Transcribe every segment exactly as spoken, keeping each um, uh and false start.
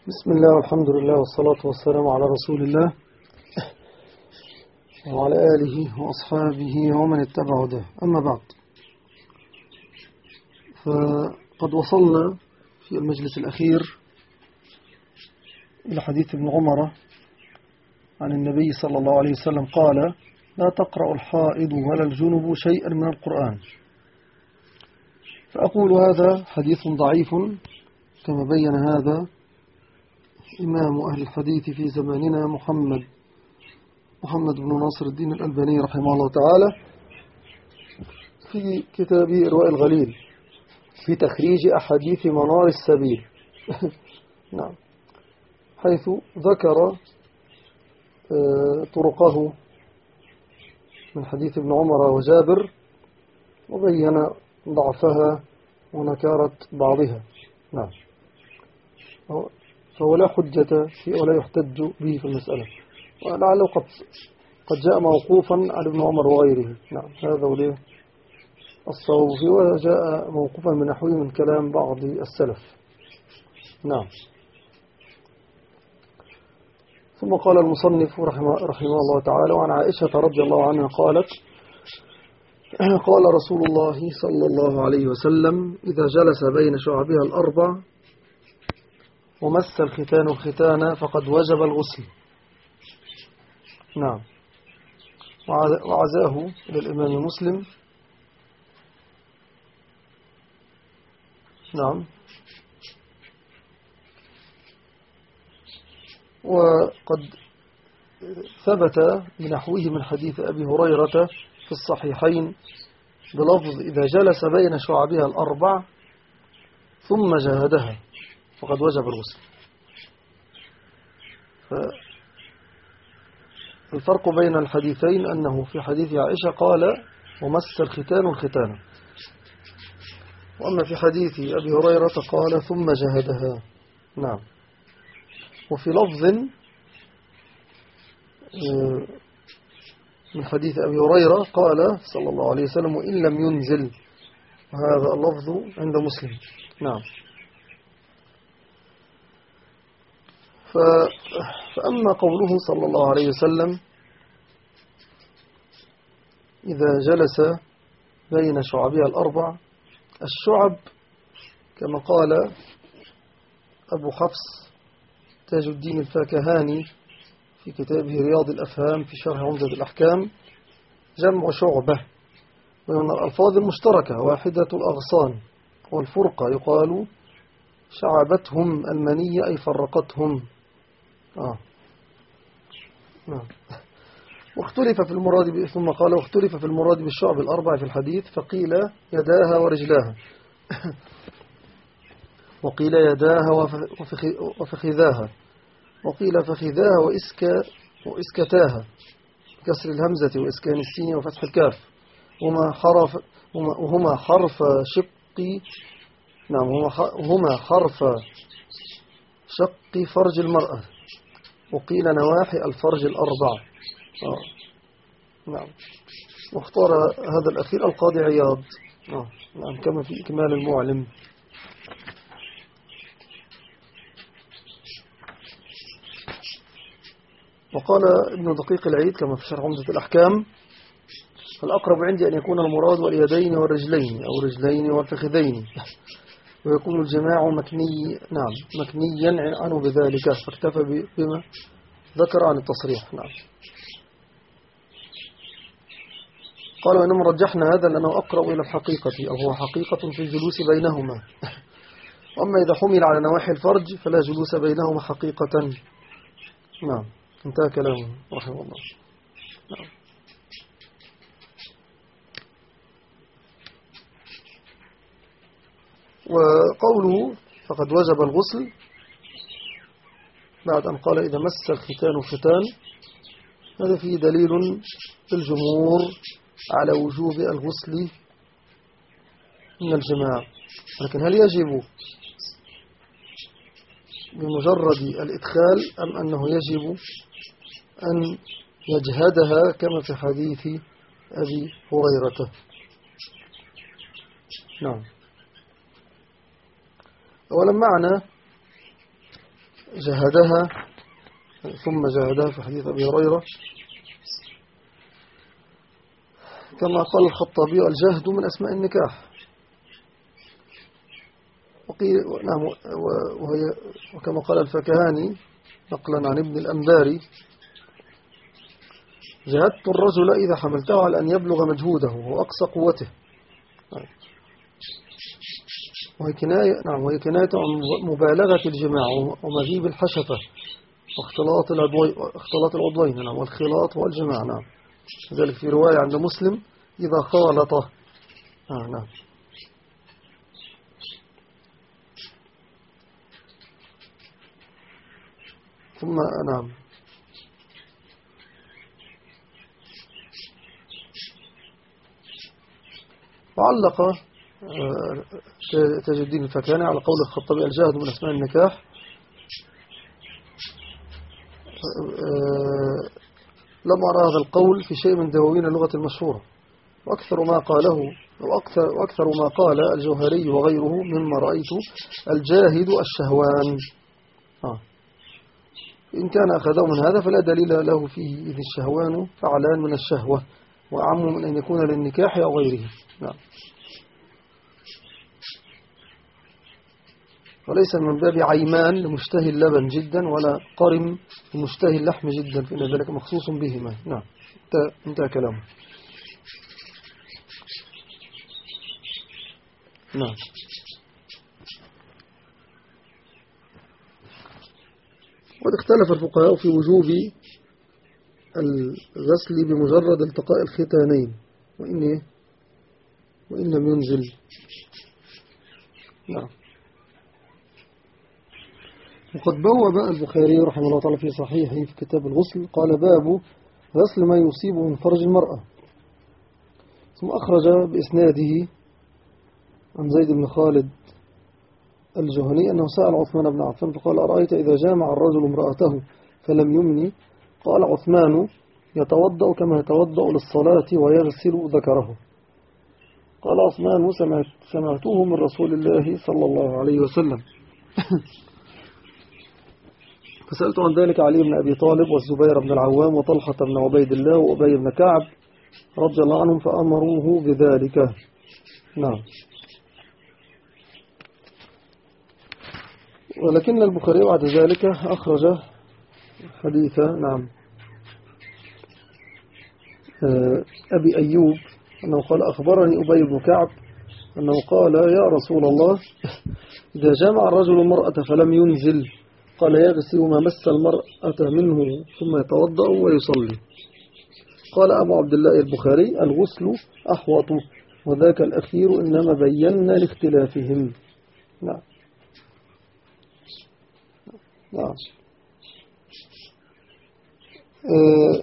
بسم الله والحمد لله والصلاة والسلام على رسول الله وعلى آله وأصحابه ومن اتبع هداه. أما بعد، فقد وصلنا في المجلس الأخير إلى حديث ابن عمر عن النبي صلى الله عليه وسلم قال: لا تقرأ الحائض ولا الجنب شيئا من القرآن. فأقول هذا حديث ضعيف كما بين هذا إمام أهل الحديث في زماننا محمد محمد بن ناصر الدين الألباني رحمه الله تعالى في كتابه إرواء الغليل في تخريج أحاديث منار السبيل نعم، حيث ذكر طرقه من حديث ابن عمر وجابر وبين ضعفها ونكارة بعضها. نعم، فهو لا حجة فيه ولا يحتج به في المسألة، ولعله قد قد جاء موقوفا على ابن عمر وغيره. نعم، هذا وليه الصواب فيه، وجاء موقوفا من نحوه من كلام بعض السلف. نعم. ثم قال المصنف رحمه, رحمه الله تعالى: وعن عائشة رضي الله عنها قالت: قال رسول الله صلى الله عليه وسلم: إذا جلس بين شعبها الأربع ومس الختان الختان فقد وجب الغسل. نعم، وعزاه إلى الإمام مسلم. نعم، وقد ثبت بنحوه من حديث أبي هريرة في الصحيحين بلفظ: إذا جلس بين شعبها الأربع ثم جاهدها فقد وجب الغسل. الفرق بين الحديثين أنه في حديث عائشة قال: ومس الختان الختان، وأما في حديث أبي هريرة قال: ثم جاهدها. نعم، وفي لفظ من حديث أبي هريرة قال صلى الله عليه وسلم: وإن لم ينزل. هذا اللفظ عند مسلم. نعم. فأما قوله صلى الله عليه وسلم: إذا جلس بين شعبها الأربع، الشعب كما قال أبو حفص تاج الدين الفاكهاني في كتابه رياض الأفهام في شرح عمدة الأحكام: جمع شعبة، ومن الألفاظ المشتركة واحدة الأغصان، والفرقة يقال شعبتهم المنية أي فرقتهم. آه. نعم. واختلف في المراد ب... ثم قال: واختلف في المراد بالشعب الأربع في الحديث، فقيل يداها ورجلاها وقيل يداها وفخ... وفخذاها، وقيل فخذاها وإسك... وإسكتاها بكسر الهمزة وإسكان السين وفتح الكاف، وهما حرف وهما حرف شق. نعم، وهما حرف شق فرج المرأة، وقيل نواحي الفرج الأربع. آه. نعم، واختار هذا الأخير القاضي عياض. آه. نعم، كما في إكمال المعلم. وقال ابن دقيق العيد كما في شرح عمدة الأحكام: الأقرب عندي أن يكون المراد واليدين والرجلين أو رجلين والفخذين، ويكون الجماع مكني نعم مكنيا عنه بذلك، فاكتفى بما ذكر عن التصريح. نعم. قال: وإنما رجحنا هذا لأنه أقرب إلى الحقيقة، أو هو حقيقة في الجلوس بينهما. وأما إذا حمل على نواحي الفرج فلا جلوس بينهما حقيقة. نعم، انتهى كلامه رحمه الله. نعم. وقوله فقد وجب الغسل بعد أن قال: إذا مس الختان الختان، هذا فيه دليل للجمهور على وجوب الغسل من الجماع. لكن هل يجب بمجرد الإدخال أم أنه يجب أن يجهدها كما في حديث أبي هريرة؟ نعم. أولا معنى جهدها ثم جهدها في حديث أبي هريرة، كما قال الخطابي الجهد من أسماء النكاح. وقيل نعم وهي وكما قال الفكهاني نقلا عن ابن الأنباري: جهدت الرجل إذا حملته على أن يبلغ مجهوده وأقصى قوته. وهي كناية نعم وهي كناية عن مبالغة الجماع ومجيب الحشفة واختلاط العضوين اختلاط العضوين نعم والخلاط والجماع. نعم ذلك في رواية عند مسلم: إذا خالط. آه نعم. ثم نعم وعلق تاج الدين الفكهاني على قول الخطابي: الجهد من أسماء النكاح. لم أرى هذا القول في شيء من دواوين اللغة المشهورة، وأكثر ما قاله وأكثر, وأكثر ما قال الجوهري وغيره مما رأيت الجاهد الشهوان. آه. إن كان أخذه من هذا فلا دليل له فيه، إذ الشهوان فعلان من الشهوة وأعم من أن يكون للنكاح أو غيره. نعم. وليس من باب عيمان لمشتهي اللبن جدا ولا قرم لمشتهي اللحم جدا، فإن ذلك مخصوص بهما. نعم انتهى كلامه. نعم. وقد اختلف الفقهاء في وجوب الغسل بمجرد التقاء الختانين وإن وإن لم ينزل. نعم. وقد بوب البخاري رحمه الله تعالى في صحيحه في كتاب الغسل قال: باب غسل ما يصيبه من فرج المرأة. ثم أخرج بإسناده عن زيد بن خالد الجهني أنه سأل عثمان بن عفان فقال: أرأيت إذا جامع الرجل امرأته فلم يمني؟ قال عثمان: يتوضأ كما يتوضأ للصلاة ويغسل ذكره. قال عثمان: سمعت سمعته من رسول الله صلى الله عليه وسلم. فسألت عن ذلك علي بن أبي طالب والزبير بن العوام وطلحة بن عبيد الله وأبي بن كعب رضي الله عنهم فأمروه بذلك. نعم. ولكن البخاري بعد ذلك أخرج حديث نعم أبي أيوب أنه قال: أخبرني أبي بن كعب أنه قال: يا رسول الله، إذا جامع الرجل المرأة فلم ينزل قال: يغسل ما مس المرأة منه ثم يتوضأ ويصلي. قال أبو عبد الله البخاري: الغسل أحوط، وذاك الأخير إنما بينا لاختلافهم. نعم. نعم. أه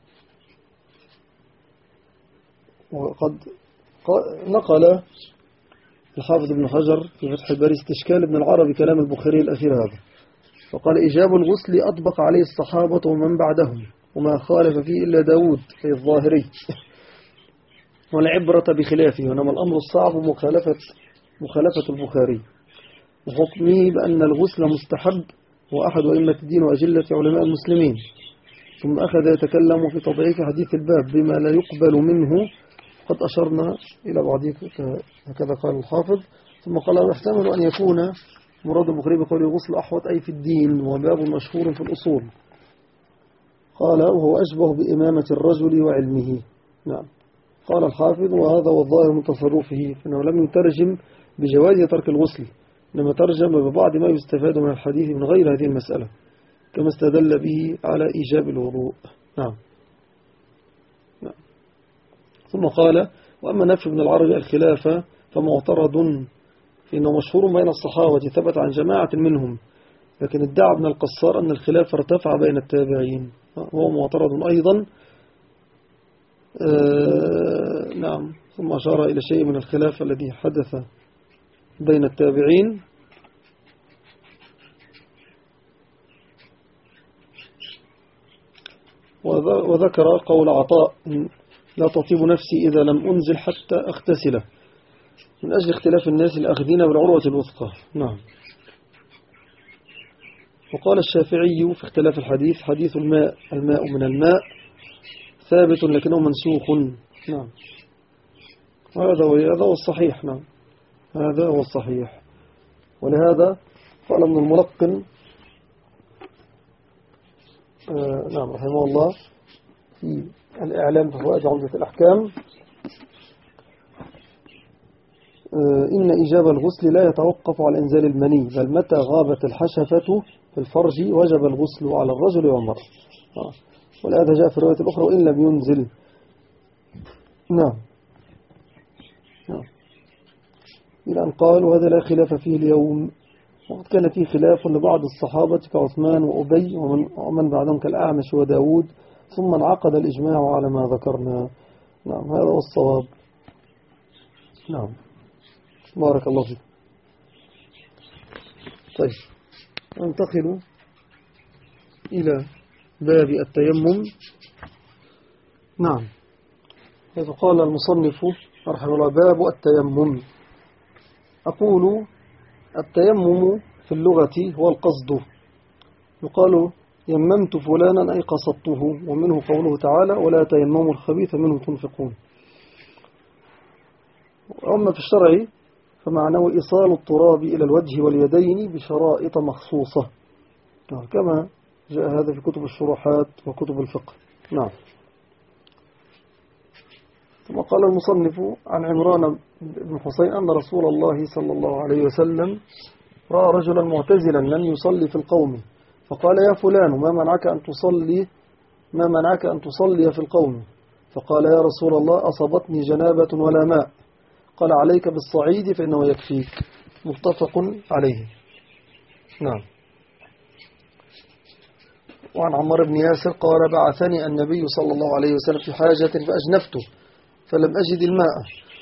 وقد نقل الحافظ ابن حجر في فتح الباري استشكال ابن العربي كلام البخاري الأخير هذا، فقال: إجاب الغسل أطبق عليه الصحابة ومن بعدهم، وما خالف فيه إلا داود في الظاهري، والعبرة بخلافه، وإنما الأمر الصعب مخالفة مخالفة البخاري وحكمه بأن الغسل مستحب، وأحد أئمة الدين وأجلة علماء المسلمين. ثم أخذ يتكلم في تضعيف حديث الباب بما لا يقبل منه، قد أشرنا إلى بعضه هكذا قال الحافظ. ثم قال: يحتمل أن يكون مراد البخاري بقول الغسل أحوط أي في الدين، وباب مشهور في الأصول. قال: وهو أشبه بإمامة الرجل وعلمه. نعم. قال الحافظ: وهذا والظاهر من تصرفه، فإنه لم يترجم بجواز ترك الغسل، إنما ترجم ببعض ما يستفاد من الحديث من غير هذه المسألة، كما استدل به على إيجاب الوضوء. نعم. نعم. ثم قال: وأما نفي ابن العربي الخلافة فمعترض، فإنه مشهور بين الصحابة ثبت عن جماعة منهم، لكن ادعى ابن القصار أن الخلاف ارتفع بين التابعين، وهو معترض أيضا. آه نعم. ثم أشار إلى شيء من الخلاف الذي حدث بين التابعين. وذكر قول عطاء: لا تطيب نفسي إذا لم أنزل حتى أغتسله، من أجل اختلاف الناس الأخذين بالعروة الوثقى. نعم. وقال الشافعي في اختلاف الحديث: حديث الماء الماء من الماء ثابت لكنه منسوخ. نعم، هذا هذا هو الصحيح. نعم، هذا هو الصحيح. ولهذا قال ابن الملقن آه نعم رحمه الله في الإعلام بفوائد عمدة الأحكام: آه إن إيجاب الغسل لا يتوقف على إنزال المني، بل متى غابت الحشفة في الفرج وجب الغسل على الرجل والمرأة. آه. ولهذا جاء في الرواية الأخرى: وإن لم ينزل. نعم نعم إلى أن قال: وهذا لا خلاف فيه اليوم. وقد كان فيه خلاف لبعض الصحابة كعثمان وأبي ومن, ومن بعدهم كالأعمش وداود، ثم انعقد الإجماع على ما ذكرنا. نعم، هذا هو الصواب. نعم، بارك الله فيك. طيب، ننتقل إلى باب التيمم. نعم، حيث قال المصنف رحمه الله: باب التيمم. أقول: التيمم في اللغة هو القصد. يقال: يممت فلانا أي قصدته، ومنه قوله تعالى: ولا تيمموا الخبيث منه تنفقون. وأما في الشرع فمعناه إيصال التراب إلى الوجه واليدين بشرائط مخصوصة، كما جاء هذا في كتب الشروحات وكتب الفقه. نعم. ثم قال المصنف: عن عمران بن حسين أن رسول الله صلى الله عليه وسلم رأى رجلا معتزلا لم يصلي في القوم، فقال: يا فلان، ما منعك أن تصلي ما منعك أن تصلي في القوم؟ فقال: يا رسول الله، أصابتني جنابة ولا ماء. قال: عليك بالصعيد فإنه يكفيك. متفق عليه. نعم. وعن عمار بن ياسر قال: بعثني النبي صلى الله عليه وسلم في حاجة فأجنبته فلم أجد الماء،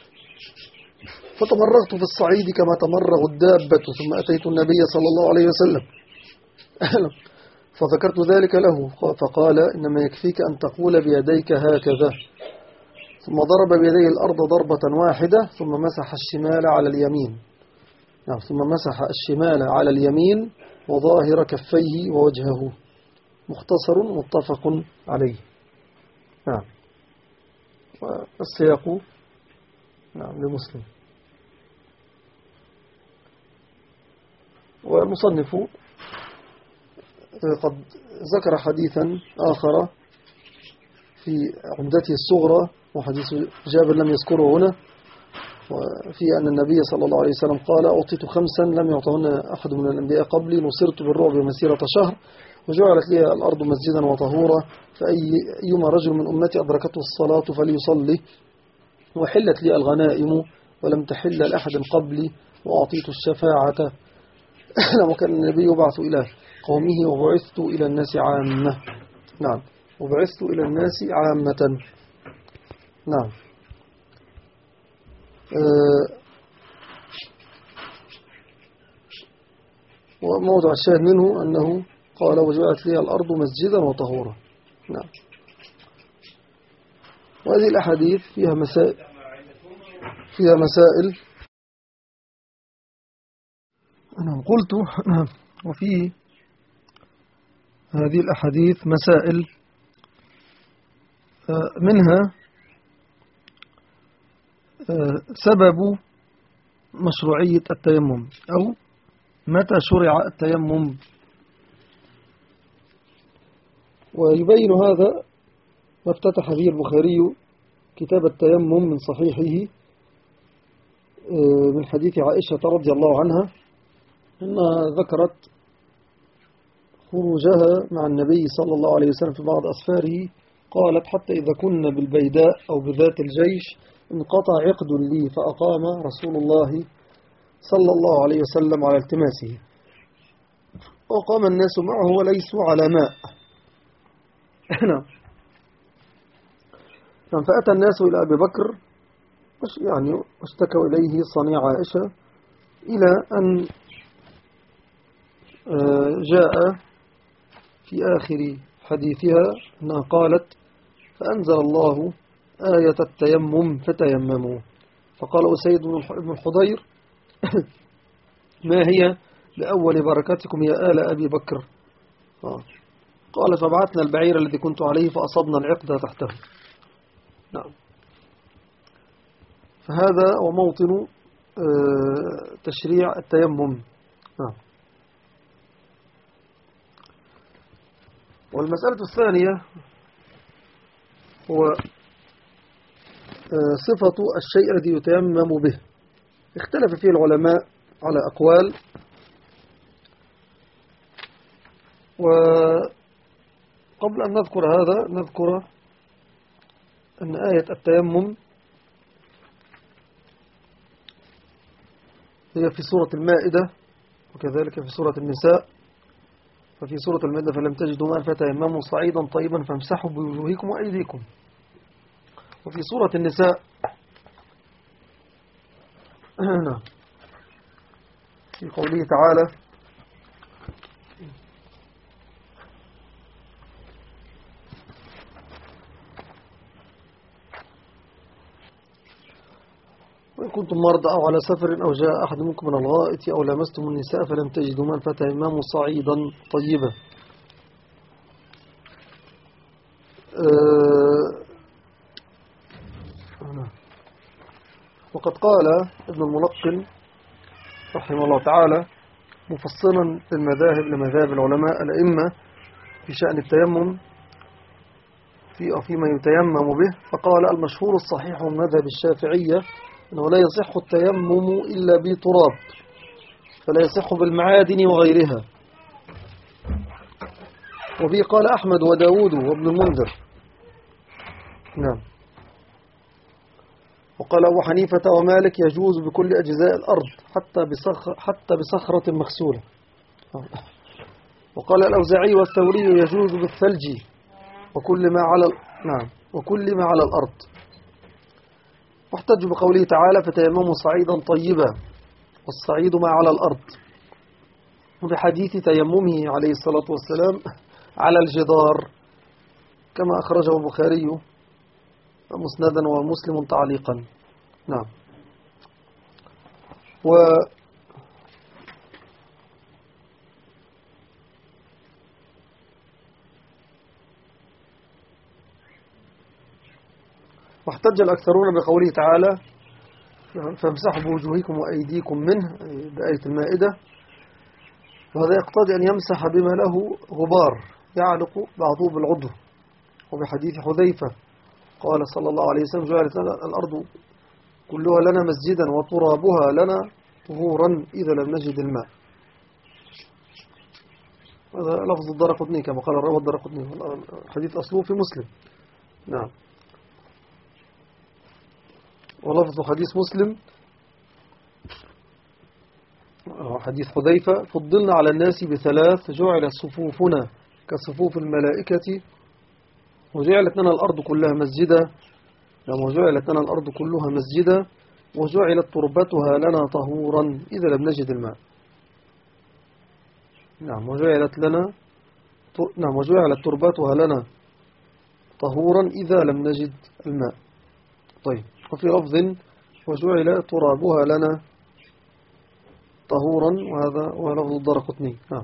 فتمرغت في الصعيد كما تمرغ الدابة، ثم أتيت النبي صلى الله عليه وسلم فذكرت ذلك له، فقال: إنما يكفيك أن تقول بيديك هكذا، ثم ضرب بيديه الأرض ضربة واحدة، ثم مسح الشمال على اليمين. نعم، ثم مسح الشمال على اليمين وظاهر كفيه ووجهه. مختصر متفق عليه. نعم. والسياق نعم لمسلم. والمصنف قد ذكر حديثا آخر في عمدته الصغرى، وحديث جابر لم يذكره هنا، وفي أن النبي صلى الله عليه وسلم قال: أعطيت خمسا لم يعطهن أحد من الأنبياء قبلي، نصرت بالرعب مسيرة شهر، وجعلت لي الأرض مسجدا وطهورا، فأيما رجل من أمتي أدركته الصلاة فليصلي، وحلت لي الغنائم ولم تحل لأحد قبلي، وأعطيت الشفاعة لما كان النبي يبعث إلى قومه، وبعثت إلى الناس عامة. نعم، وبعثت إلى الناس عامة. نعم. أه وموضع الشاهد منه أنه قال: وجعلت لي الأرض مسجدا وطهورا. نعم. وهذه الأحاديث فيها مسائل فيها مسائل أنا قلت وفي هذه الأحاديث مسائل، منها سبب مشروعية التيمم، أو متى شرع التيمم. ويبين هذا ما افتتح به البخاري كتاب التيمم من صحيحه من حديث عائشة رضي الله عنها، أنها ذكرت خروجها مع النبي صلى الله عليه وسلم في بعض أسفاره. قالت: حتى إذا كنا بالبيداء أو بذات الجيش انقطع عقد لي، فأقام رسول الله صلى الله عليه وسلم على التماسه، وقام الناس معه وليسوا على ماء. نعم. فأتى الناس إلى أبي بكر يعني واشتكوا إليه صنيع عائشة، إلى أن جاء في آخر حديثها أنها قالت: فأنزل الله آية التيمم فتيمموا. فقال أسيد بن الحضير: ما هي لأول بركاتكم يا آل أبي بكر؟ آه. قال فبعثنا البعير الذي كنت عليه فأصبنا العقد تحته. نعم. فهذا هو موطن تشريع التيمم. نعم. والمسألة الثانية هو صفة الشيء الذي يتيمم به. اختلف فيه العلماء على أقوال، وقبل أن نذكر هذا نذكر أن آية التيمم هي في سورة المائدة وكذلك في سورة النساء. ففي سورة المائدة فلم تجدوا ماء فتيمموا صعيدا طيبا فامسحوا بوجوهكم وأيديكم. وفي سورة النساء في قوله تعالى وإن كنتم مرضى أو على سفر أو جاء أحد منكم من الغائط أو لمستم النساء فلم تجدوا ماء فتيمموا صعيدا طيبا. أه وقد قال ابن الملقن رحمه الله تعالى مفصلا للمذاهب لمذاهب العلماء الأئمة في شأن التيمم في أو فيما يتيمم به، فقال المشهور الصحيح من مذهب الشافعية أنه لا يصح التيمم إلا بتراب، فلا يصح بالمعادن وغيرها. وبه قال أحمد وداود وابن المنذر. نعم. وقال أبو حنيفة ومالك يجوز بكل أجزاء الأرض حتى بصخر حتى بصخرة مغسولة. وقال الأوزاعي والثوري يجوز بالثلج وكل ما على نعم وكل ما على الأرض. واحتج بقوله تعالى فتيمموا صعيدا طيبا والصعيد ما على الأرض، وبحديث تيممه عليه الصلاة والسلام على الجدار كما أخرجه البخاري مسندا ومسلم تعليقا. نعم. و واحتج الأكثرون بقوله تعالى فامسحوا بوجوهكم وأيديكم منه بآية المائدة، وهذا يقتضي أن يمسح بما له غبار يعلق بعضه بالعضو. وبحديث حذيفة قال صلى الله عليه وسلم جعلت الأرض كلها لنا مسجدا وترابها لنا طهورا إذا لم نجد الماء. هذا لفظ الدارقطني كما قال الراوي الدارقطني، حديث أصله في مسلم. نعم. ولفظ حديث مسلم حديث حذيفة فضلنا على الناس بثلاث جعلت صفوفنا كصفوف الملائكة وجعلت لنا الأرض كلها مسجدا وجعلت لنا الأرض كلها مسجدا وجعلت تربتها لنا طهورا إذا لم نجد الماء. نعم. وجعلت لنا نعم وجعلت تربتها لنا طهورا إذا لم نجد الماء. طيب. وفي لفظ وجعل ترابها لنا طهورا، وهذا هو لفظ الدارقطني. نعم.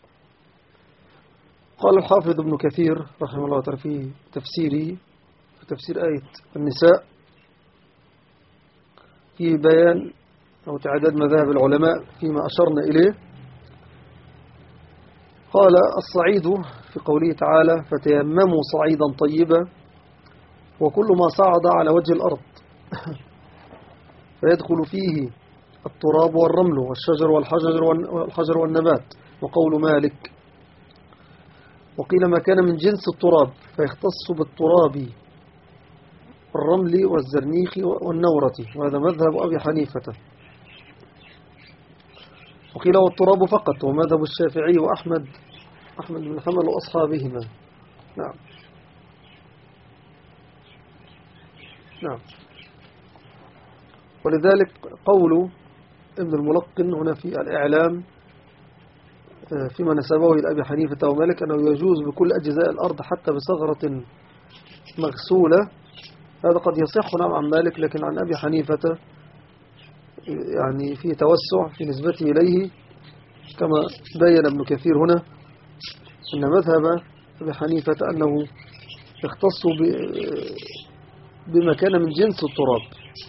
قال الحافظ ابن كثير رحمه الله تعالى في تفسيره في تفسير آية النساء في بيان أو تعداد مذاهب العلماء فيما أشرنا إليه، قال الصعيد في قوله تعالى فتيمموا صعيدا طيبا وكل ما صعد على وجه الأرض فيدخل فيه التراب والرمل والشجر والحجر والحجر والنبات. وقول مالك وقيل ما كان من جنس التراب فيختص بالتراب الرمل والزرنيخ والنورة، وهذا مذهب أبي حنيفة. وقيل والتراب فقط، ومذهب الشافعي وأحمد أحمد بن حنبل وأصحابهما. نعم. نعم. ولذلك قول ابن الملقن هنا في الإعلام فيما نسبه إلى أبي حنيفة ومالك أنه يجوز بكل أجزاء الأرض حتى بصغرة مغسولة، هذا قد يصح نعم عن مالك، لكن عن أبي حنيفة يعني فيه توسع في نسبته إليه كما بين ابن كثير هنا أن مذهب أبي حنيفة أنه يختص بما كان من جنس التراب.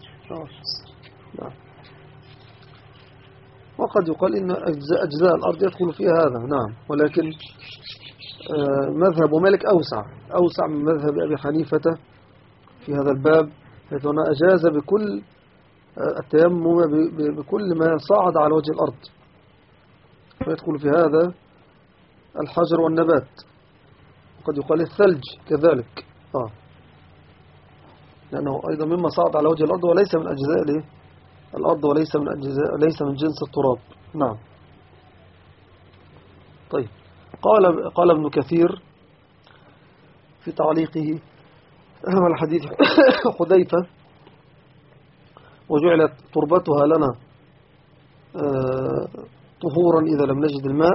وقد يقال إن أجزاء, أجزاء الأرض يدخل فيها هذا، نعم، ولكن مذهب مالك أوسع أوسع من مذهب أبي حنيفة في هذا الباب، حيث أنه أجاز بكل التيمم بكل ما صعد على وجه الأرض، ويدخل في هذا الحجر والنبات، وقد يقال الثلج كذلك، آه. لأنه أيضا مما صعد على وجه الأرض وليس من أجزاء الأرض وليس من أجزاء ليس من جنس التراب، نعم. طيب، قال قال ابن كثير في تعليقه على حديث حذيفة: وجعلت تربتها لنا طهورا إذا لم نجد الماء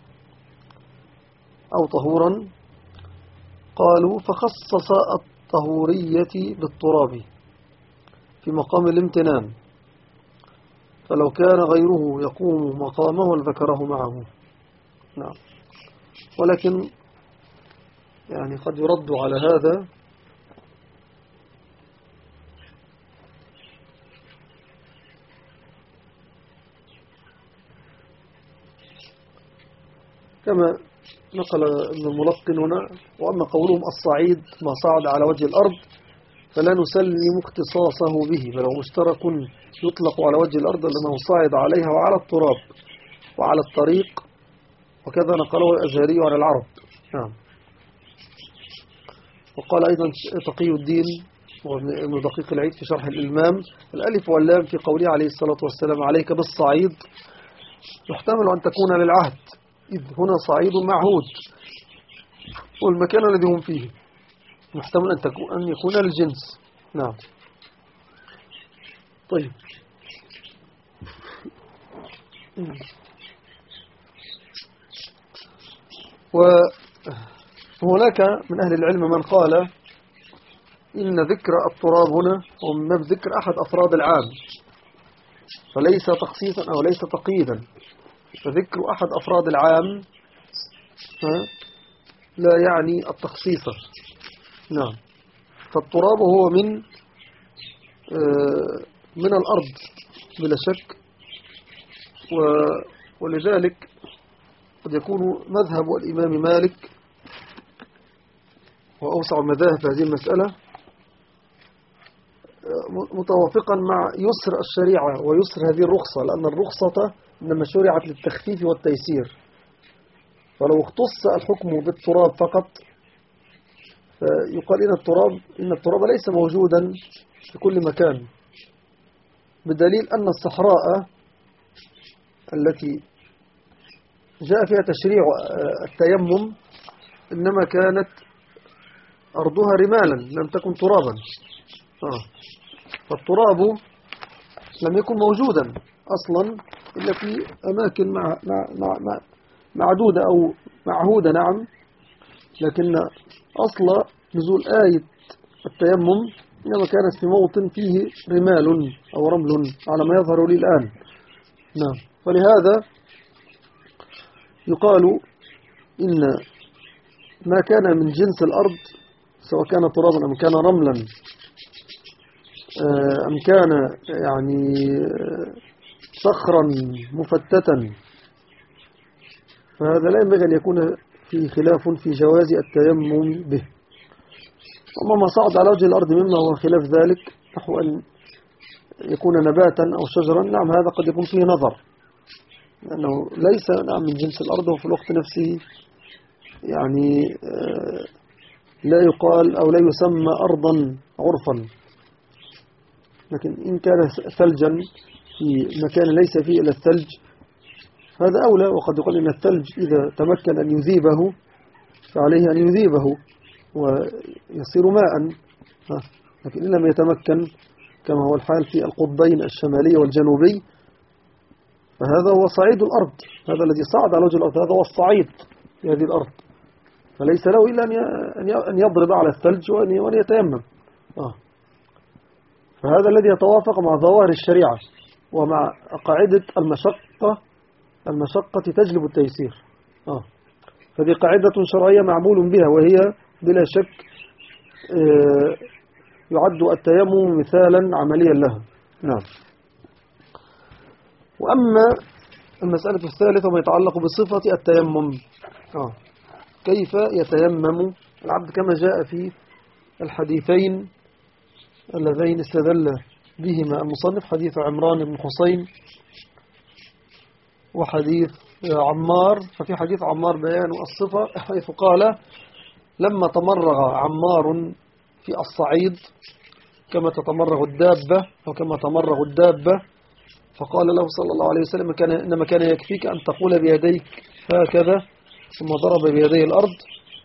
أو طهورا. قالوا: فخصص الطهورية بالتراب في مقام الامتنان، فلو كان غيره يقوم مقامه لذكره معه، نعم. ولكن يعني قد يرد على هذا كما نقل ابن الملقن هنا: وأما قولهم الصعيد ما صعد على وجه الأرض فلا نسلم اختصاصه به، بل هو مشترك يطلق على وجه الأرض لأنه صعد عليها وعلى التراب وعلى الطريق، وكذا نقله الأزهري عن العرب، نعم. وقال أيضا تقي الدين وابن دقيق العيد في شرح الإلمام: الألف واللام في قوله عليه الصلاة والسلام عليك بالصعيد يحتمل أن تكون للعهد، إذ هنا صعيد معهود، والمكان الذي هم فيه محتمل أن, تكون أن يكون للجنس، نعم. طيب، وهناك من أهل العلم من قال إن ذكر التراب هنا هو من ذكر أحد أفراد العام، فليس تخصيصا أو ليس تقييدا، فذكر أحد أفراد العام لا يعني التخصيص، نعم. فالتراب هو من من الأرض بلا شك، ولذلك قد يكون مذهب الإمام مالك وأوسع المذاهب في هذه المسألة متوافقا مع يسر الشريعة ويسر هذه الرخصة، لأن الرخصة إنما شرعت للتخفيف والتيسير، فلو اختص الحكم بالتراب فقط فيقال إن التراب إن التراب ليس موجودا في كل مكان، بدليل أن الصحراء التي جاء فيها تشريع التيمم إنما كانت أرضها رمالا لم تكن ترابا، آه. فالتراب لم يكن موجودا أصلا إلا في أماكن مع مع مع معدودة أو معهودة، نعم. لكن أصل نزول آية التيمم إنما كانت في موطن فيه رمال أو رمل على ما يظهر لي الآن، نعم. فلهذا يقال إن ما كان من جنس الأرض سواء كان ترابا أم كان رملا أم كان يعني صخرا مفتتا، فهذا لا ينبغي أن يكون في خلاف في جواز التيمم به. وما ما صعد على وجه الأرض مما هو خلاف ذلك نحو أن يكون نباتا أو شجرا، نعم، هذا قد يكون فيه نظر، لأنه ليس نعم من جنس الأرض، وفي الوقت نفسه يعني لا يقال أو لا يسمى أرضا عرفا. لكن إن كان ثلجا في مكان ليس فيه إلا الثلج هذا أولى، وقد يقال إن الثلج إذا تمكن أن يذيبه فعليه أن يذيبه ويصير ماء، لكن إن لم يتمكن كما هو الحال في القطبين الشمالي والجنوبي فهذا هو صعيد الأرض، هذا الذي صعد على وجه الأرض هذا هو الصعيد في هذه الأرض، فليس له إلا أن يضرب على الثلج وأن يتيمم. آه. فهذا الذي يتوافق مع ظواهر الشريعة ومع قاعدة المشقة المشقة تجلب التيسير. آه. فدي قاعدة شرعية معمول بها، وهي بلا شك يعد التيمم مثالا عمليا لها. نعم. وأما المسألة الثالثة ما يتعلق بصفة التيمم، آه. كيف يتيمم العبد كما جاء في الحديثين اللذين استدل بهما المصنف، حديث عمران بن حسين وحديث عمار. ففي حديث عمار بيان الصفة حيث قال: لما تمرغ عمار في الصعيد كما تتمرغ الدابة أو كما تمرغ الدابة، فقال له صلى الله عليه وسلم: كان إنما كان يكفيك أن تقول بيديك هكذا، ثم ضرب بيديه الأرض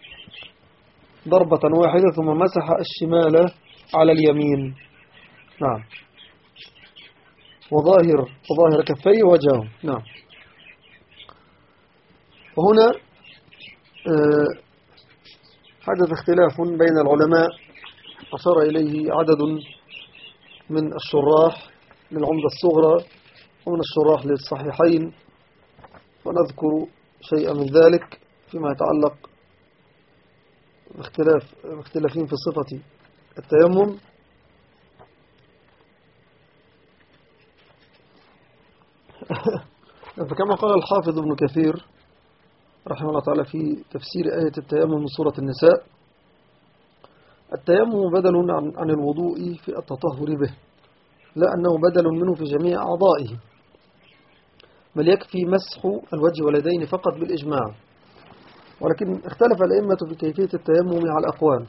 ضربة واحدة ثم مسح الشمال على اليمين. نعم. وظاهر وظاهر كفيه وجهه. نعم. وهنا حدث اختلاف بين العلماء أشار إليه عدد من الشراح للعمدة الصغرى ومن الشراح للصحيحين، ونذكر شيئا من ذلك فيما يتعلق باختلاف اختلافين في صفة التيمم. فكما قال الحافظ ابن كثير رحمه الله تعالى في تفسير آية التيمم من سورة النساء: التيمم بدل عن الوضوء في التطهر به، لا أنه بدل منه في جميع أعضائه، بل يكفي مسح الوجه واليدين فقط بالإجماع. ولكن اختلف الأئمة في كيفية التيمم على الأقوال.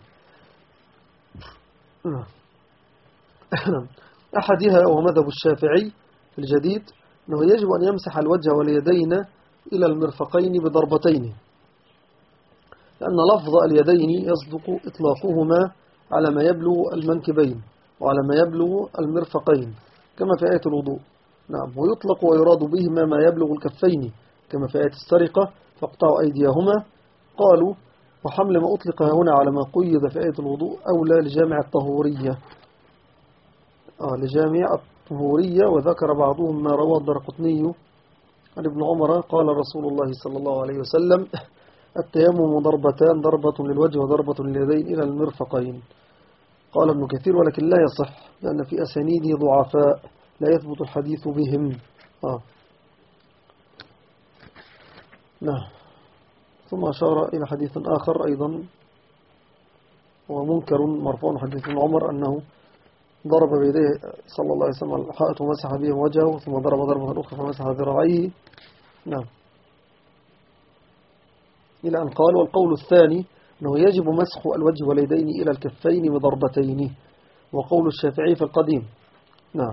أحدها ومذهب الشافعي في الجديد أنه يجب أن يمسح الوجه واليدين إلى المرفقين بضربتين، لأن لفظ اليدين يصدق إطلاقهما على ما يبلغ المنكبين وعلى ما يبلغ المرفقين كما في آية الوضوء. نعم. ويطلق ويراد بهما ما يبلغ الكفين كما في آية السرقة: فاقطعوا أيديهما. قالوا: وحمل ما أطلق هنا على ما قيد في آية الوضوء أولى لجامع الطهورية آه لجامع الطهورية. وذكر بعضهم ما روى الدرقطني عن ابن عمر قال رسول الله صلى الله عليه وسلم: التيمم ضربتان، ضربة للوجه وضربة لليدين إلى المرفقين. قال ابن كثير: ولكن لا يصح، لأن في أسانيده ضعفاء لا يثبت الحديث بهم. آه. نعم. ثم أشار إلى حديث آخر أيضا ومنكر مرفوع حديث ابن عمر أنه ضرب بيديه صلى الله عليه وسلم الحائط ومسح به وجهه، ثم ضرب ضربة أخرى فمسح ذراعيه. نعم. إلى أن قال: والقول الثاني أنه يجب مسح الوجه واليدين إلى الكفين بضربتين، وقول الشافعي في القديم. نعم.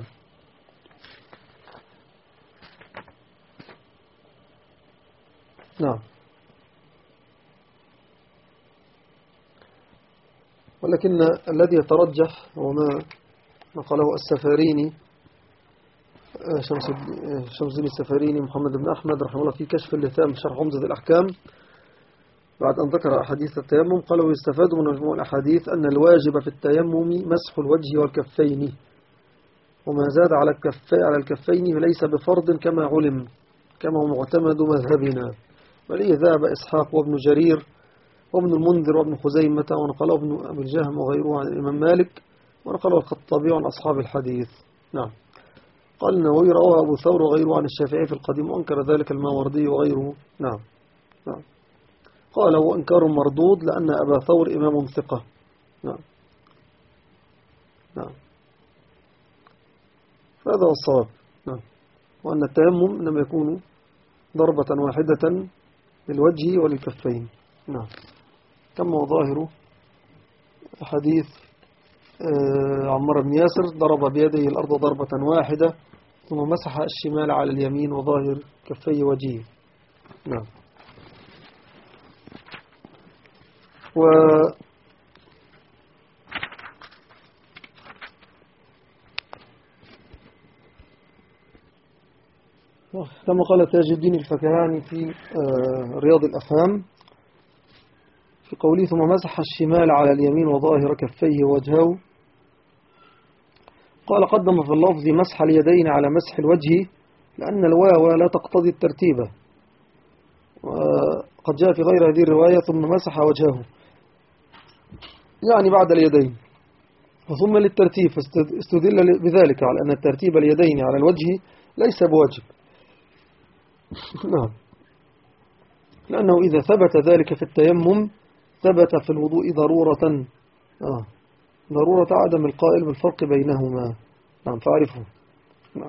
نعم. ولكن الذي يترجح هو ما قاله السفاريني شمس الدين السفاريني محمد بن أحمد رحمه الله في كشف اللثام شرح عمدة الأحكام، بعد أن ذكر أحاديث التيمم قال: ويستفاد من مجموع الأحاديث أن الواجب في التيمم مسح الوجه والكفين، وما زاد على الكفين على الكفين ليس بفرض كما علم، كما هو معتمد مذهبنا، بل ذهب إسحاق وابن جرير وابن المنذر وابن خزيمة، ونقله ابن أبي الجهم وغيره عن الإمام مالك، ونقله الخطابي عن أصحاب الحديث. نعم. قال النووي: رواه أبو ثور وغيره عن الشافعي في القديم، وأنكر ذلك الماوردي وغيره. نعم. نعم. قال: وإنكار مردود لأن أبا ثور إمام ثقة. نعم. نعم. هذا هو الصواب. نعم. وأن التيمم لم يكون ضربة واحدة للوجه وللكفين. نعم. كما هو ظاهر حديث عمار بن ياسر: ضرب بيده الأرض ضربة واحدة ثم مسح الشمال على اليمين وظاهر كفي وجهه. نعم. و كما قال تاج الدين الفكهاني في رياض الأفهام في قوله: ثم مسح الشمال على اليمين وظاهر كفيه وجهه، قال: قدم في اللفظ مسح اليدين على مسح الوجه لأن الواو لا تقتضي الترتيب، وقد جاء في غير هذه الرواية ثم مسح وجهه، يعني بعد اليدين، وثم للترتيب، فاستدل بذلك على أن الترتيب اليدين على الوجه ليس بواجب. نعم، لأنه إذا ثبت ذلك في التيمم ثبت في الوضوء ضرورة آه ضرورة عدم القائل بالفرق بينهما. نعم، فاعرفه. نعم.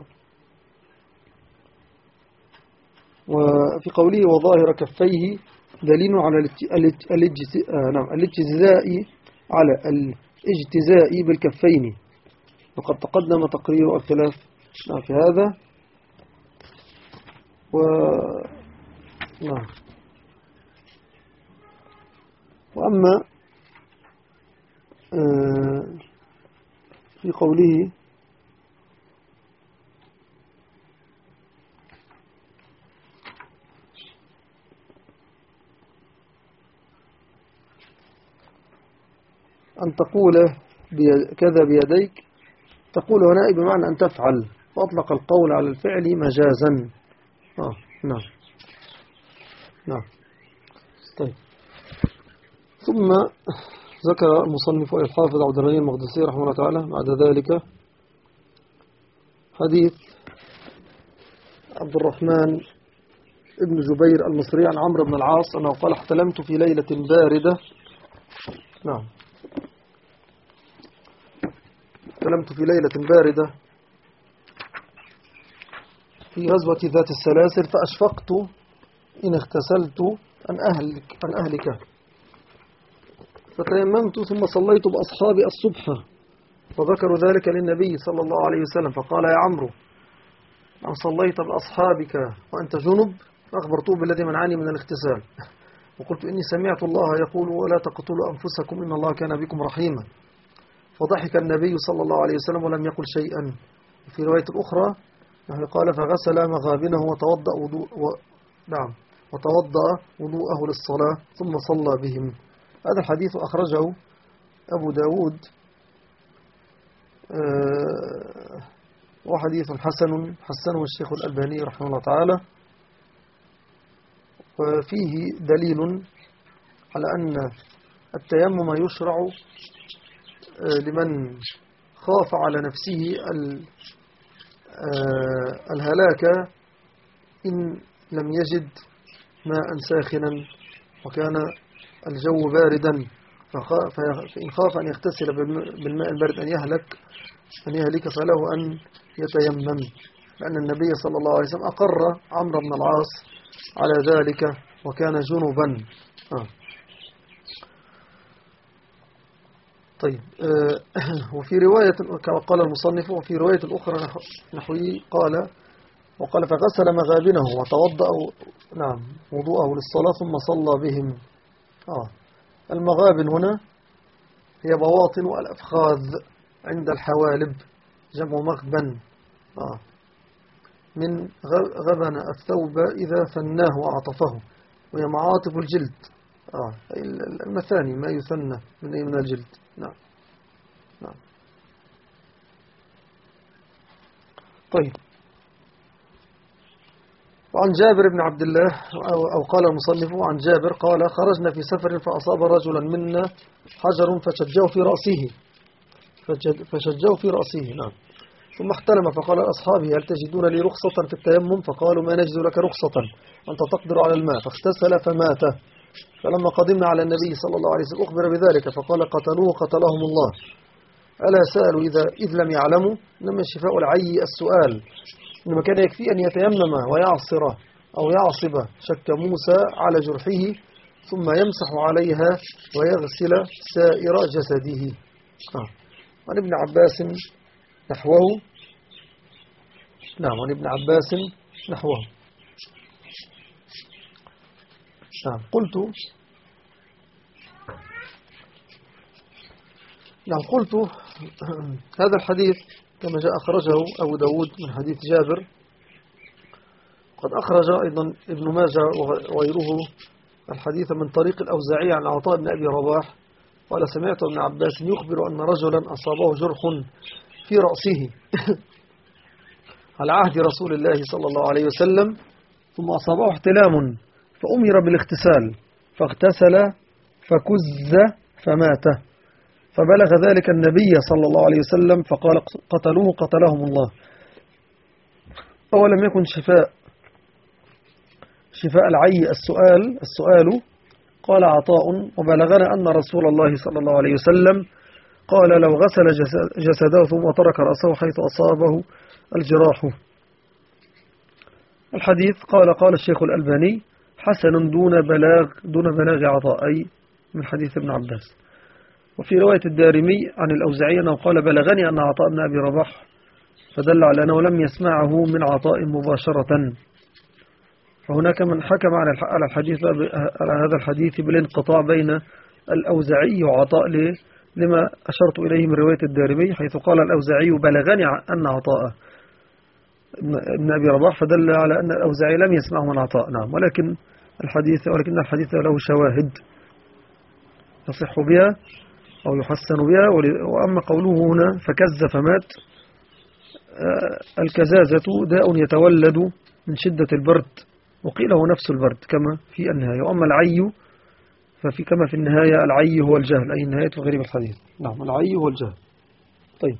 وفي قوله وظاهر كفيه دليل على الاجتزاء على الاجتزاء بالكفين، وقد تقدم تقرير الخلاف في هذا. و نعم. وأما في قوله أن تقول كذا بيديك، تقول هنا بمعنى أن تفعل، فأطلق القول على الفعل مجازا. آه نعم نعم. طيب، ثم ذكر المصنف الحافظ عبد الغني المقدسي رحمه الله تعالى بعد ذلك حديث عبد الرحمن ابن جبير المصري عن عمرو بن العاص أنه قال احتلمت في ليلة باردة. نعم، احتلمت في ليلة باردة في غزوة ذات السلاسل، فأشفقت إن اغتسلت أن أهلك, أن أهلك فتيممت ثم صليت بأصحابي الصبح، وذكروا ذلك للنبي صلى الله عليه وسلم، فقال يا عمرو أن صليت بأصحابك وأنت جنب؟ فأخبرته بالذي منعني من الاغتسال، وقلت إني سمعت الله يقول ولا تقتلوا أنفسكم إن الله كان بكم رحيما. فضحك النبي صلى الله عليه وسلم ولم يقل شيئا. في رواية أخرى قال فغسل مغابنه وتوضأ وضوء و... نعم وتوضأ وضوءه للصلاة ثم صلى بهم. هذا الحديث أخرجه أبو داود أه وحديث حسن حسنه الشيخ الألباني رحمه الله تعالى، وفيه دليل على أن التيمم يشرع لمن خاف على نفسه الهلاك إن لم يجد ماء ساخنا وكان الجو باردا، فإن خاف أن يغتسل بالماء البارد أن يهلك أن يهلك فله أن يتيمم، لأن النبي صلى الله عليه وسلم أقر عمرو بن العاص على ذلك وكان جنبا. آه. طيب، آه وفي رواية كما قال المصنف، وفي رواية الأخرى نحوي قال وقال فغسل مغابنه وتوضأ نعم وضوءه للصلاة ثم صلى بهم. آه المغابن هنا هي بواطن الأفخاذ عند الحوالب، جمع مغبن. آه من غبن الثوب إذا ثناه وعطفه، وهي معاطف الجلد. آه المثاني ما يثنى من من الجلد. نعم نعم. طيب، وعن جابر بن عبد الله أو قال المصنف عن جابر قال خرجنا في سفر فأصاب رجلا منا حجر فشجه في رأسه فشجه في رأسه نعم ثم احتلم، فقال لأصحابه هل تجدون لي رخصة في التيمم؟ فقالوا ما نجد لك رخصة، أنت تقدر على الماء. فاغتسل فمات. فلما قدمنا على النبي صلى الله عليه وسلم أخبر بذلك، فقال قتلوه قتلهم الله. ألا سألوا إذا إذ لم يعلموا؟ إنما الشفاء العي السؤال، إنما كان يكفي أن يتيمم ويعصر أو يعصب شك موسى على جرحه ثم يمسح عليها ويغسل سائر جسده. آه. عن ابن عباس نحوه. نعم، عن ابن عباس نحوه. نعم، قلت نعم قلت هذا الحديث كما جاء أخرجه أبو داود من حديث جابر، قد أخرج أيضا ابن ماجه وغيره الحديث من طريق الأوزاعي عن عطاء بن أبي رباح قال سمعت ابن عباس يخبر أن رجلا أصابه جرح في رأسه على عهد رسول الله صلى الله عليه وسلم، ثم أصابه احتلام فأمر بالاغتسال فاغتسل فكز فمات، فبلغ ذلك النبي صلى الله عليه وسلم فقال قتلوه قتلهم الله. أولم يكن شفاء شفاء العي السؤال السؤال قال عطاء وبلغنا أن رسول الله صلى الله عليه وسلم قال لو غسل جسده ثم ترك رأسه حيث أصابه الجراح. الحديث قال قال الشيخ الألباني حسن دون بلاغ دون بلاغ عطاء، أي من حديث ابن عباس. وفي رواية الدارمي عن الأوزاعي أنه قال بلغني أن عطاء بن أبي رباح، فدل على أنه لم يسمعه من عطاء مباشرة. فهناك من حكم على الحديث على هذا الحديث بالانقطاع بين الأوزاعي وعطاء لما أشرت إليه من رواية الدارمي، حيث قال الأوزاعي بلغني أن عطاء ابن أبي رباح، فدل على أن الأوزاعي لم يسمعه من عطاء. نعم، ولكن الحديث ولكن الحديث له شواهد يصح بها أو يحسن بها. وأما قوله هنا فكز فمات، الكزازة داء يتولد من شدة البرد، وقيل هو نفس البرد كما في النهاية. وأما العي ففي كما في النهاية العي هو الجهل، أي نهاية غريب الحديث. نعم، العي هو الجهل. طيب،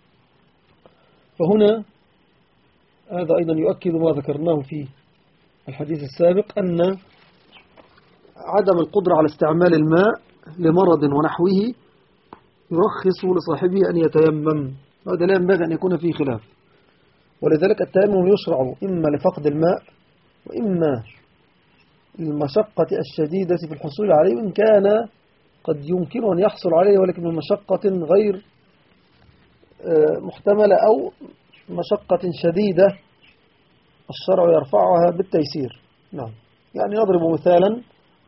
فهنا هذا أيضا يؤكد ما ذكرناه في الحديث السابق، أن عدم القدرة على استعمال الماء لمرض ونحوه يرخص لصاحبه أن يتيمم، هذا لا ينبغي أن يكون فيه خلاف. ولذلك التيمم يشرع إما لفقد الماء وإما للمشقة الشديدة في الحصول عليه، وإن كان قد يمكن أن يحصل عليه ولكن من مشقة غير محتملة أو مشقة شديدة الشرع يرفعها بالتيسير. نعم، يعني نضرب مثالا،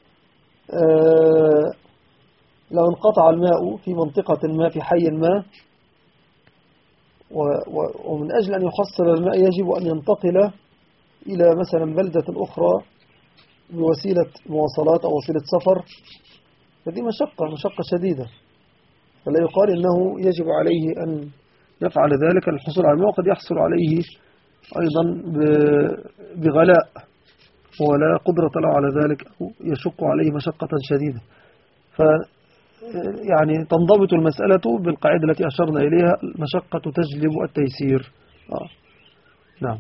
لو انقطع الماء في منطقة ما في حي ما، ومن أجل أن يحصل الماء يجب أن ينتقل إلى مثلا بلدة أخرى بوسيلة مواصلات أو وسيلة سفر، فدي مشقة مشقة شديدة، فلا يقال إنه يجب عليه أن يفعل ذلك للحصول على الماء، وقد يحصل عليه أيضا بغلاء ولا قدرة له على ذلك أو يشق عليه مشقة شديدة. ف يعني تنضبط المسألة بالقاعدة التي أشرنا إليها، المشقة تجلب التيسير. آه. نعم.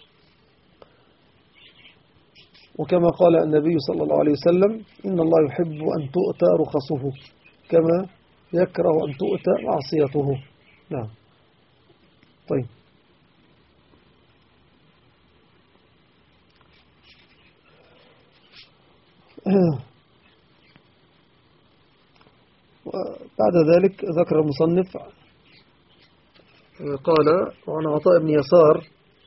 وكما قال النبي صلى الله عليه وسلم إن الله يحب أن تؤتى رخصه كما يكره أن تؤتى معصيته. نعم. طيب، بعد ذلك ذكر المصنف قال وعن عطاء بن يسار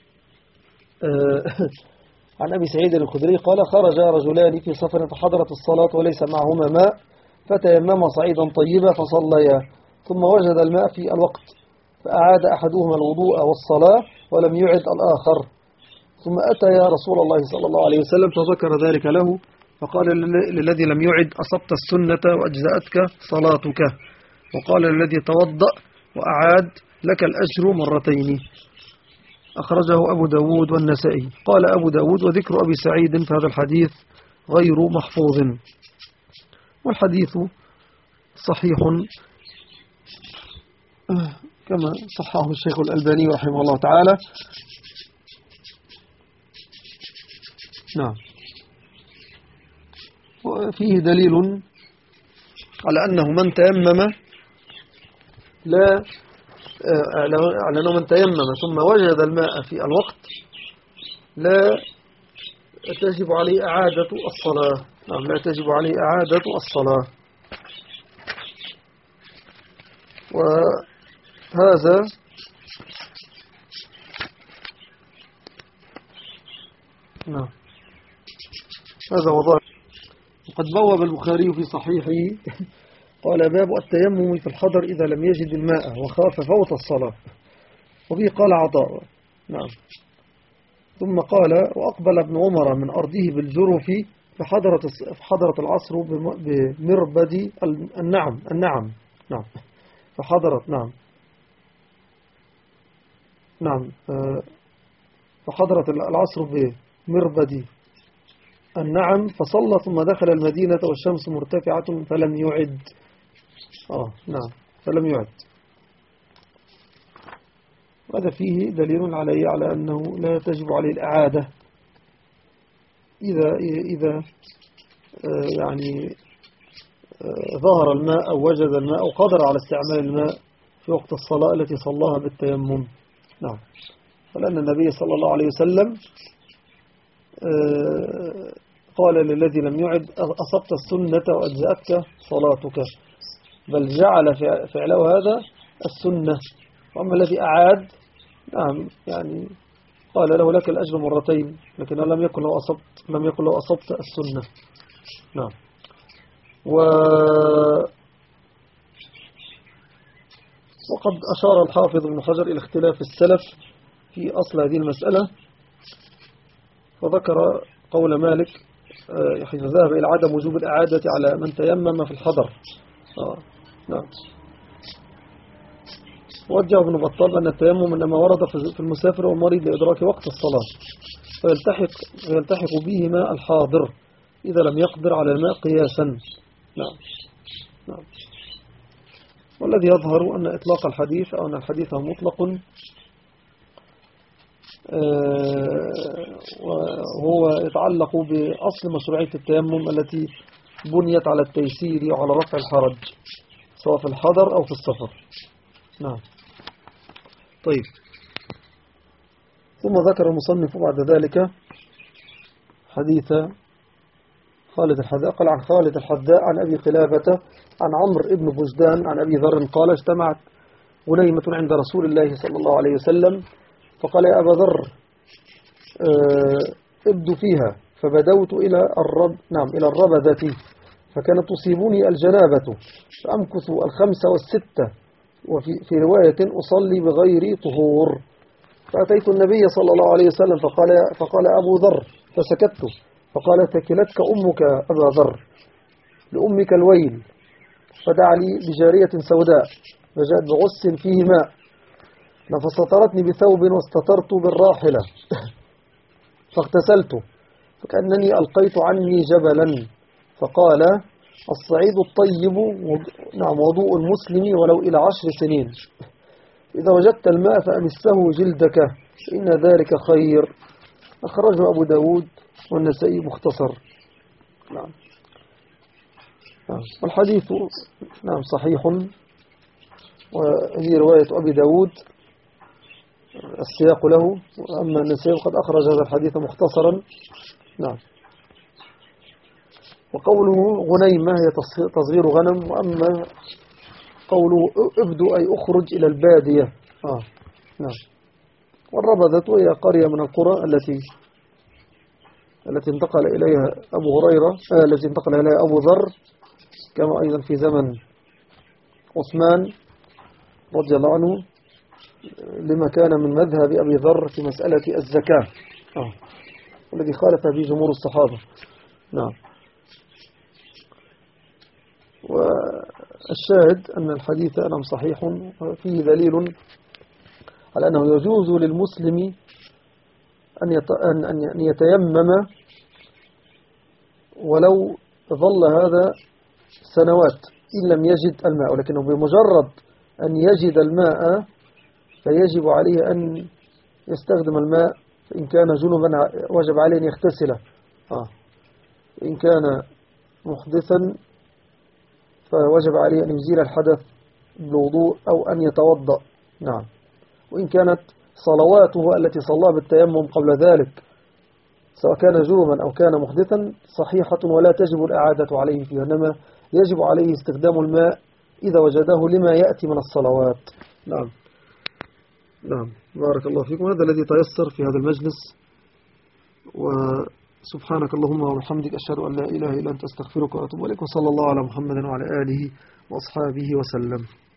عن أبي سعيد الخدري قال خرج رجلان في سفر فحضرت الصلاة وليس معهما ماء، فتيمما صعيدا طيبا فصليا، ثم وجد الماء في الوقت فأعاد أحدهما الوضوء والصلاة ولم يعد الآخر، ثم أتى يا رسول الله صلى الله عليه وسلم فذكر ذلك له، فقال للذي لم يعد أصبت السنة وأجزأتك صلاتك، وقال للذي توضأ وأعاد لك الأجر مرتين. أخرجه أبو داود والنسائي. قال أبو داود وذكر أبي سعيد في هذا الحديث غير محفوظ، والحديث صحيح كما صححه الشيخ الألباني رحمه الله تعالى. نعم، وفيه دليل على أنه من تيمم لا على أنه من تيمم ثم وجد الماء في الوقت لا تجب عليه إعادة الصلاة. نعم، لا تجب عليه إعادة الصلاة. وهذا نعم هذا وضع. وقد بوب البخاري في صحيحه قال باب التيمم في الحضر إذا لم يجد الماء وخاف فوت الصلاة، وبه قال عطاء. نعم. ثم قال وأقبل ابن عمر من أرضه بالجرف فحضرت فحضرت العصر بمربد النعم النعم نعم فحضرت نعم نعم فحضرت العصر بمربد النعم فصلى ثم دخل المدينة والشمس مرتفعة فلم يعد. آه نعم فلم يعد. هذا فيه دليل عليه على أنه لا تجب عليه الإعادة إذا إذا يعني ظهر الماء أو وجد الماء أو قدر على استعمال الماء في وقت الصلاة التي صلاها بالتيمم. نعم. فلأن النبي صلى الله عليه وسلم قال للذي لم يعد أصبت السنة وأجزأتك صلاتك، بل جعل فعله هذا السنة. وأما الذي أعاد نعم يعني قال له لك الأجر مرتين، لكنه لم يكن له أصبت لم يكن له أصبت السنة. نعم. و وقد أشار الحافظ ابن حجر إلى اختلاف السلف في أصل هذه المسألة، فذكر قول مالك حيث ذهب إلى عدم وجوب الإعادة على من تيمم في الحضر. آه. نعم. وجه ابن بطال أن التيمم إنما ورد في المسافر والمريض لإدراك وقت الصلاة، فيلتحق, فيلتحق بهما الحاضر إذا لم يقدر على الماء قياسا. نعم. نعم. والذي يظهر أن إطلاق الحديث أو أن الحديث مطلق وهو يتعلق بأصل مشروعية التيمم التي بنيت على التيسير وعلى رفع الحرج سواء في الحضر أو في السفر. نعم. طيب، ثم ذكر المصنف بعد ذلك حديث خالد الحذاء. قال عن خالد الحذاء عن أبي قلابة عن عمرو بن بجدان عن أبي ذر قال اجتمعت غنيمة عند رسول الله صلى الله عليه وسلم فقال يا أبا ذر ابدوا فيها، فبدوت إلى الرب نعم إلى الربذة فكانت تصيبني الجنابة فأمكث الخمسة والستة وفي في رواية أصلي بغير طهور، فأتيت النبي صلى الله عليه وسلم فقال فقال أبو ذر فسكت، فقال تكلتك أمك أبا ذر لأمك الويل، فدعا لي بجارية سوداء فجاءت بغص فيه ماء فسترتني بثوب واستترت بالراحلة فاغتسلت فكأنني ألقيت عني جبلا، فقال الصعيد الطيب نعم وضوء المسلم ولو إلى عشر سنين، إذا وجدت الماء فأمسه جلدك إن ذلك خير. أخرجه أبو داود والنسائي مختصر. نعم. نعم. والحديث نعم صحيح، وهي رواية أبي داود السياق له، وأما النسائي قد أخرج هذا الحديث مختصرا. نعم. وقوله غنيمة هي تصغير غنم، وأما قوله ابدو أي أخرج إلى البادية. آه. نعم. والربذة هي قرية من القرى التي التي انتقل إليها أبو هريرة آه التي انتقل إليها أبو ذر، كما أيضا في زمن عثمان رضي الله عنه لما كان من مذهب أبي ذر في مسألة الزكاة آه. والذي خالف به جمهور الصحابة. نعم. والشاهد أن الحديث أنم صحيح فيه دليل على أنه يجوز للمسلم أن يتيمم ولو ظل هذا سنوات إن لم يجد الماء، ولكنه بمجرد أن يجد الماء فيجب عليه أن يستخدم الماء، إن كان جنبا وجب عليه أن يغتسل، آه. إن كان محدثا فوجب عليه أن يزيل الحدث بالوضوء أو أن يتوضأ. نعم. وإن كانت صلواته التي صلاها بالتيمم قبل ذلك سواء كان جنبا أو كان محدثا صحيحة ولا تجب الإعادة عليه فيها، إنما يجب عليه استخدام الماء إذا وجده لما يأتي من الصلوات. نعم. نعم. بارك الله فيكم. هذا الذي تيسر في هذا المجلس، وسبحانك اللهم وبحمدك أشهد أن لا إله إلا أنت أستغفرك وأتوب إليك، وصلى الله على محمد وعلى آله وأصحابه وسلم.